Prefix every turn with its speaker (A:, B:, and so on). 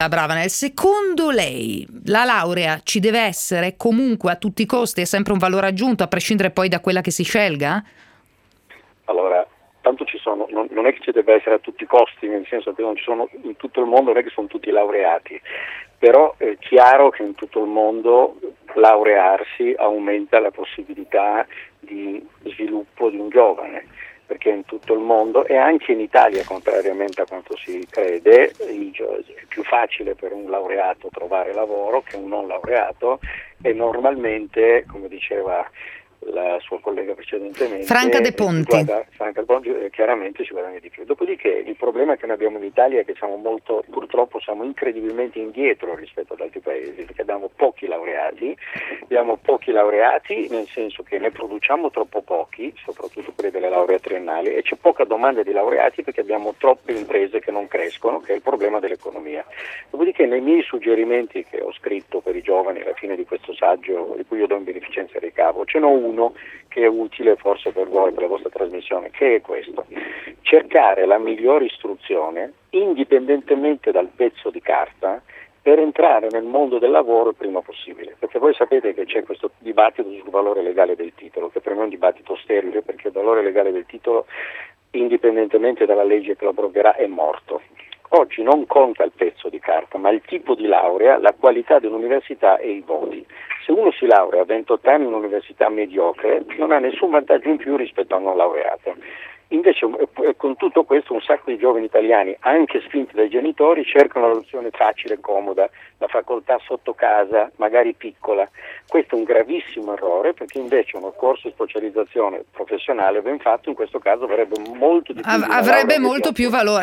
A: Bravanel, secondo lei la laurea ci deve essere comunque a tutti i costi, è sempre un valore aggiunto a prescindere poi da quella che si scelga?
B: Allora, tanto ci sono, non è che ci deve essere a tutti i costi, nel senso che non ci sono in tutto il mondo, non è che sono tutti laureati, però è chiaro che in tutto il mondo laurearsi aumenta la possibilità di sviluppo di un giovane, perché in tutto il mondo e anche in Italia, contrariamente a quanto si crede, è più facile per un laureato trovare lavoro che un non laureato, e normalmente, come diceva la sua collega precedentemente,
A: Franca De Ponti,
B: chiaramente si guadagna di più. Dopodiché il problema che noi abbiamo in Italia è che purtroppo siamo incredibilmente indietro rispetto ad altri paesi, perché abbiamo pochi laureati nel senso che ne produciamo troppo pochi, soprattutto quelli delle lauree triennali, e c'è poca domanda di laureati perché abbiamo troppe imprese che non crescono, che è il problema dell'economia. Dopodiché nei miei suggerimenti che ho scritto per i giovani alla fine di questo saggio, di cui io do in beneficenza e ricavo, ce n'ho uno che è utile forse per voi, per la vostra trasmissione, che è questo: cercare la migliore istruzione indipendentemente dal pezzo di carta per entrare nel mondo del lavoro il prima possibile, perché voi sapete che c'è questo dibattito sul valore legale del titolo, che per me è un dibattito sterile, perché il valore legale del titolo, indipendentemente dalla legge che lo abrogherà, è morto. Oggi non conta il pezzo di carta, ma il tipo di laurea, la qualità dell'università e i voti. Se uno si laurea a 28 anni in un'università mediocre, non ha nessun vantaggio in più rispetto a un non laureato. Invece, con tutto questo, un sacco di giovani italiani, anche spinti dai genitori, cercano la soluzione facile e comoda, la facoltà sotto casa, magari piccola. Questo è un gravissimo errore, perché invece uno corso di specializzazione professionale ben fatto in questo caso avrebbe molto di più
A: avrebbe molto più valore.